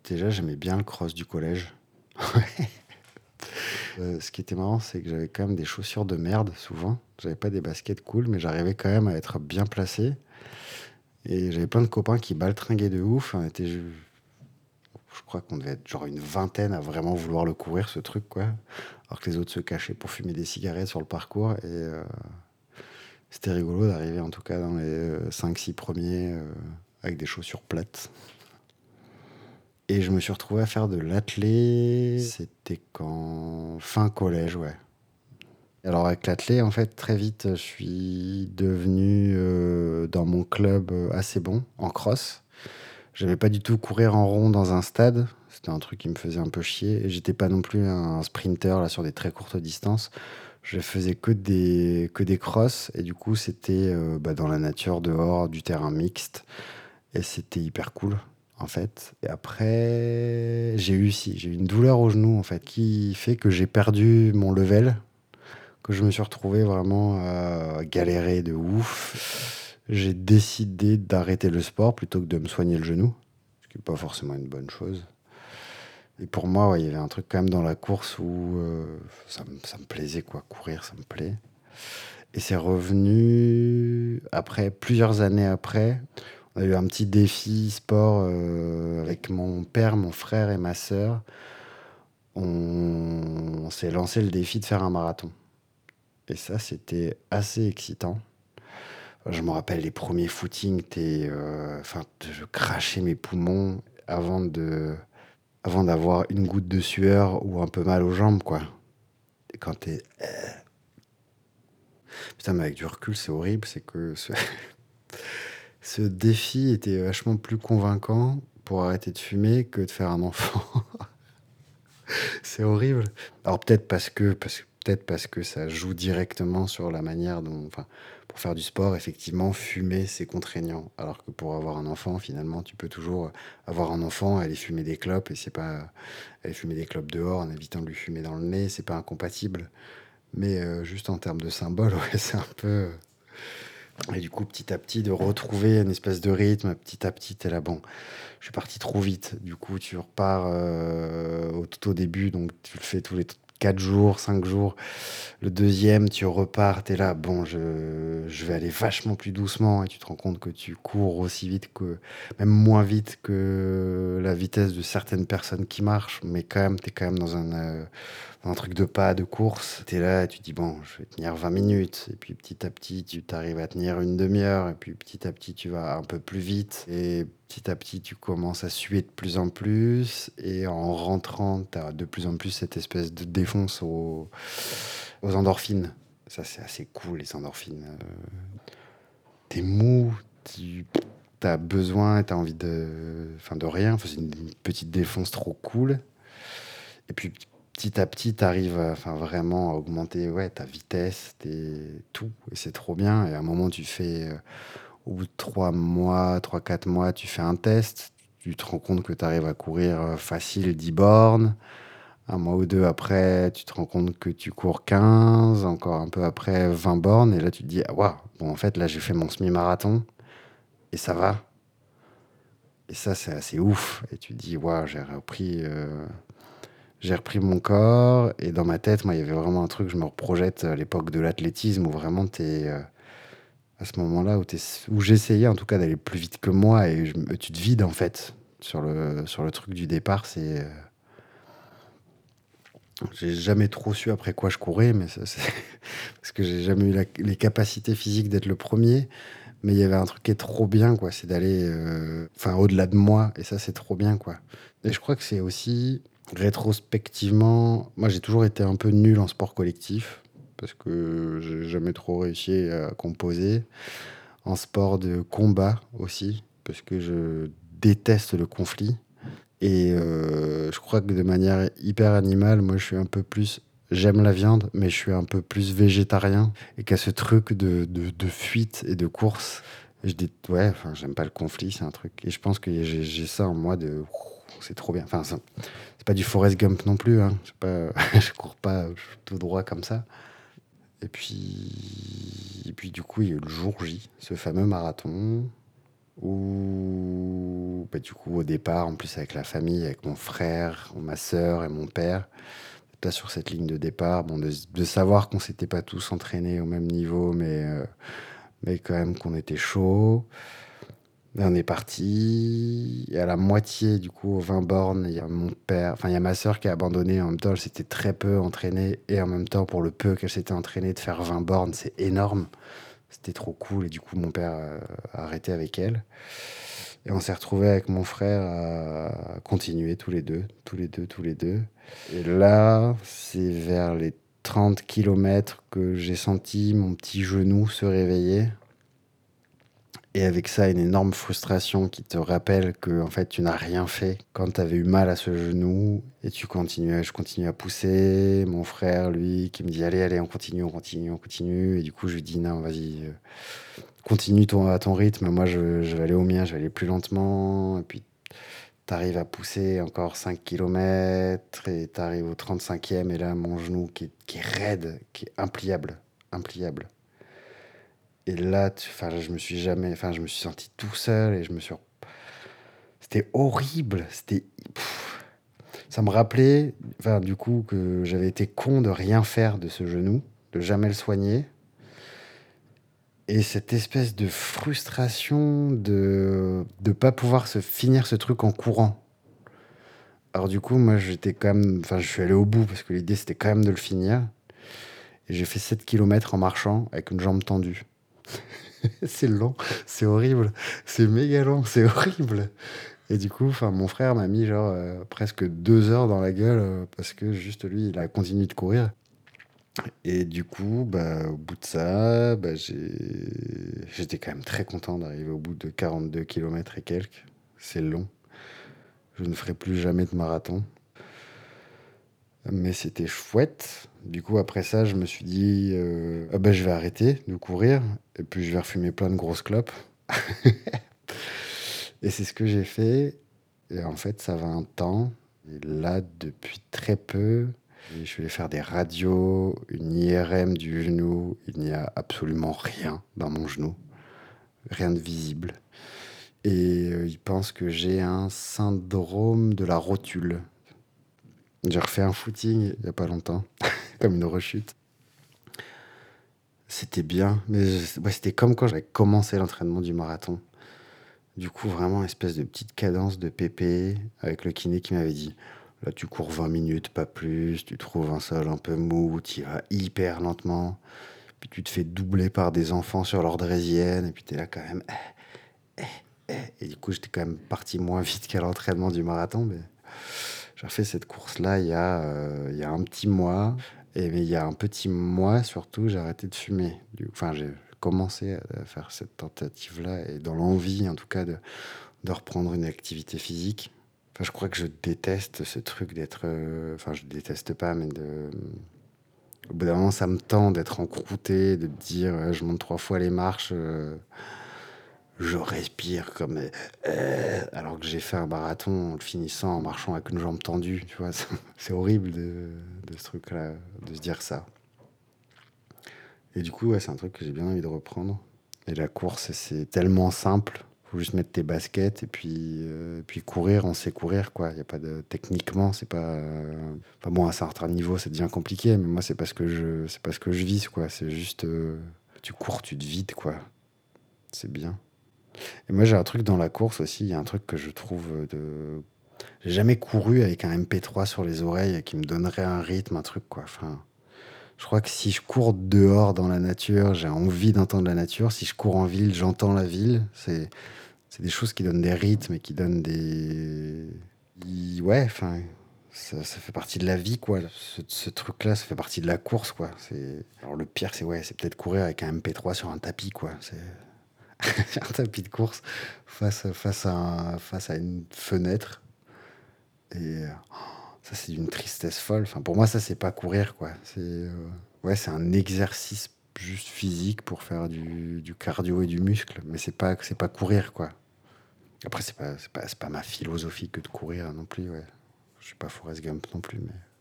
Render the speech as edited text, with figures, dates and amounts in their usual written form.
Déjà, j'aimais bien le cross du collège. Ce qui était marrant, c'est que j'avais quand même des chaussures de merde souvent. J'avais pas des baskets cool, mais j'arrivais quand même à être bien placé et j'avais plein de copains qui baltringuaient de ouf. On était je crois qu'on devait être genre une vingtaine à vraiment vouloir le courir, ce truc, quoi. Alors que les autres se cachaient pour fumer des cigarettes sur le parcours c'était rigolo d'arriver en tout cas dans les 5-6 premiers avec des chaussures plates. Et je me suis retrouvé à faire de l'athlé, c'était quand fin collège, ouais. Alors avec l'athlé, en fait, très vite, je suis devenu dans mon club assez bon en cross. J'aimais pas du tout courir en rond dans un stade. C'était un truc qui me faisait un peu chier. Et j'étais pas non plus un sprinter là sur des très courtes distances. Je faisais que des crosses. Et du coup, c'était dans la nature, dehors, du terrain mixte. Et c'était hyper cool, en fait. Et après, j'ai eu une douleur au genou, en fait, qui fait que j'ai perdu mon level, que je me suis retrouvé vraiment à galérer de ouf. J'ai décidé d'arrêter le sport plutôt que de me soigner le genou, ce qui n'est pas forcément une bonne chose. Et pour moi, ouais, il y avait un truc quand même dans la course où ça me plaisait, quoi. Courir, ça me plaît. Et c'est revenu après, plusieurs années après. On a eu un petit défi sport avec mon père, mon frère et ma sœur. On s'est lancé le défi de faire un marathon. Et ça, c'était assez excitant. Je me rappelle les premiers footings, je crachais mes poumons avant d'avoir une goutte de sueur ou un peu mal aux jambes, quoi. Et quand t'es... Putain, mais avec du recul, c'est horrible, c'est que ce défi était vachement plus convaincant pour arrêter de fumer que de faire un enfant. C'est horrible. Alors peut-être parce que ça joue directement sur la manière dont, enfin, pour faire du sport, effectivement, fumer, c'est contraignant. Alors que pour avoir un enfant, finalement, tu peux toujours avoir un enfant, aller fumer des clopes, et c'est pas, aller fumer des clopes dehors en évitant de lui fumer dans le nez, c'est pas incompatible. Mais juste en termes de symbole, ouais, c'est un peu. Et du coup, petit à petit, de retrouver une espèce de rythme, petit à petit, t'es là, bon, je suis parti trop vite. Du coup, tu repars tout au début, donc tu le fais tous les 4 jours, 5 jours. Le deuxième, tu repars, t'es là, bon, je vais aller vachement plus doucement et tu te rends compte que tu cours aussi vite que, même moins vite que la vitesse de certaines personnes qui marchent, mais quand même, t'es quand même dans un truc de pas, de course. T'es là, et tu te dis, bon, je vais tenir 20 minutes. Et puis petit à petit, tu t'arrives à tenir une demi-heure. Et puis petit à petit, tu vas un peu plus vite. Et petit à petit, tu commences à suer de plus en plus. Et en rentrant, tu as de plus en plus cette espèce de défonce aux endorphines. Ça, c'est assez cool, les endorphines. T'es mou, tu as besoin, tu as envie enfin, de rien. Enfin, c'est une petite défonce trop cool. Et puis petit à petit, tu arrives enfin, vraiment à augmenter ouais, ta vitesse, tout. Et c'est trop bien. Et à un moment, au bout de 3 mois, 3-4 mois, tu fais un test. Tu te rends compte que tu arrives à courir facile 10 bornes. Un mois ou deux après, tu te rends compte que tu cours 15, encore un peu après 20 bornes. Et là, tu te dis, ah, waouh, bon, en fait, là, j'ai fait mon semi-marathon et ça va. Et ça, c'est assez ouf. Et tu te dis, waouh, j'ai repris mon corps et dans ma tête, moi, il y avait vraiment un truc, je me reprojette à l'époque de l'athlétisme où vraiment à ce moment-là où j'essayais en tout cas d'aller plus vite que moi et tu te vides en fait sur le truc du départ. J'ai jamais trop su après quoi je courais, mais ça, c'est parce que j'ai jamais eu les capacités physiques d'être le premier. Mais il y avait un truc qui est trop bien, quoi, c'est d'aller, enfin, au-delà de moi, et ça, c'est trop bien, quoi. Et je crois que c'est aussi, rétrospectivement, moi, j'ai toujours été un peu nul en sport collectif, parce que j'ai jamais trop réussi à composer. En sport de combat aussi, parce que je déteste le conflit. Et je crois que de manière hyper animale, moi, je suis un peu plus. J'aime la viande, mais je suis un peu plus végétarien. Et qu'à ce truc de fuite et de course, ouais, enfin, j'aime pas le conflit, c'est un truc. Et je pense que j'ai ça en moi de. C'est trop bien. Enfin, c'est pas du Forrest Gump non plus. Hein. Je cours pas tout droit comme ça. Et puis du coup, il y a eu le jour J, ce fameux marathon. où, bah, du coup, au départ, en plus avec la famille, avec mon frère, ma sœur et mon père, là sur cette ligne de départ, bon, de savoir qu'on s'était pas tous entraînés au même niveau, mais quand même qu'on était chaud. Et on est parti. Et à la moitié, du coup, aux 20 bornes, il y a mon père, enfin, il y a ma sœur qui a abandonné. En même temps, elle s'était très peu entraînée. Et en même temps, pour le peu qu'elle s'était entraînée, de faire 20 bornes, c'est énorme. C'était trop cool. Et du coup, mon père a arrêté avec elle. Et on s'est retrouvés avec mon frère à continuer tous les deux, tous les deux, tous les deux. Et là, c'est vers les 30 kilomètres que j'ai senti mon petit genou se réveiller. Et avec ça, une énorme frustration qui te rappelle que en fait, tu n'as rien fait quand tu avais eu mal à ce genou et tu continuais, je continue à pousser. Mon frère, lui, qui me dit allez, allez, on continue, on continue, on continue. Et du coup, je lui dis non, vas-y, continue à ton rythme. Moi, je vais aller au mien, je vais aller plus lentement. Et puis, tu arrives à pousser encore 5 kilomètres et tu arrives au 35e. Et là, mon genou qui est raide, qui est impliable, impliable. Et là, enfin, je me suis senti tout seul et c'était horrible. Ça me rappelait, enfin, du coup, que j'avais été con de rien faire de ce genou, de jamais le soigner. Et cette espèce de frustration de pas pouvoir se finir ce truc en courant. Alors du coup, moi, j'étais quand même, enfin, je suis allé au bout parce que l'idée, c'était quand même de le finir. Et j'ai fait 7 kilomètres en marchant avec une jambe tendue. C'est long, c'est horrible, c'est méga long, c'est horrible. Et du coup, enfin, mon frère m'a mis genre presque 2 heures dans la gueule parce que juste lui, il a continué de courir. Et du coup, bah, au bout de ça, bah, j'étais quand même très content d'arriver au bout de 42 kilomètres et quelques. C'est long. Je ne ferai plus jamais de marathon. Mais c'était chouette. Du coup, après ça, je me suis dit, ah bah, je vais arrêter de courir et puis je vais refumer plein de grosses clopes. Et c'est ce que j'ai fait. Et en fait, ça va un temps. Et là, depuis très peu, je suis allé faire des radios, une IRM du genou. Il n'y a absolument rien dans mon genou. Rien de visible. Et ils pensent que j'ai un syndrome de la rotule. J'ai refait un footing il n'y a pas longtemps, comme une rechute. C'était bien, mais ouais, c'était comme quand j'avais commencé l'entraînement du marathon. Du coup, vraiment, espèce de petite cadence de pépé avec le kiné qui m'avait dit là, tu cours 20 minutes, pas plus, tu trouves un sol un peu mou, tu y vas hyper lentement, puis tu te fais doubler par des enfants sur leur draisienne, et puis tu es là quand même. Et du coup, j'étais quand même parti moins vite qu'à l'entraînement du marathon, mais j'ai refait cette course-là il y a un petit mois, et mais il y a un petit mois surtout, j'ai arrêté de fumer. Enfin, j'ai commencé à faire cette tentative-là, et dans l'envie en tout cas de reprendre une activité physique. Enfin, je crois que je déteste ce truc d'être. Enfin, je déteste pas, mais de. Au bout d'un moment, ça me tend d'être encrouté, de me dire je monte 3 fois les marches, je respire comme. Alors que j'ai fait un marathon en le finissant en marchant avec une jambe tendue, tu vois. C'est horrible de ce truc-là, de se dire ça. Et du coup, ouais, c'est un truc que j'ai bien envie de reprendre. Et la course, c'est tellement simple. Faut juste mettre tes baskets puis courir, on sait courir, quoi. Y a pas de... Techniquement, c'est pas... Enfin bon, à un certain niveau, c'est devient compliqué, mais moi, c'est pas ce que je vise, quoi. C'est juste... Tu cours, tu te vides, quoi. C'est bien. Et moi, j'ai un truc dans la course aussi. Il y a un truc que je trouve de... J'ai jamais couru avec un MP3 sur les oreilles qui me donnerait un rythme, un truc, quoi. Enfin... Je crois que si je cours dehors dans la nature, j'ai envie d'entendre la nature. Si je cours en ville, j'entends la ville. C'est des choses qui donnent des rythmes et qui donnent des... Ouais, enfin, ça fait partie de la vie, quoi. Ce truc-là, ça fait partie de la course, quoi. Alors le pire, c'est ouais, c'est peut-être courir avec un MP3 sur un tapis, quoi. C'est un tapis de course face à une fenêtre. Et ça, c'est d'une tristesse folle. Enfin, pour moi, ça, c'est pas courir, quoi. Ouais, c'est un exercice juste physique pour faire du cardio et du muscle, mais c'est pas courir, quoi. Après, c'est pas ma philosophie que de courir non plus, ouais. Je suis pas Forrest Gump non plus, mais...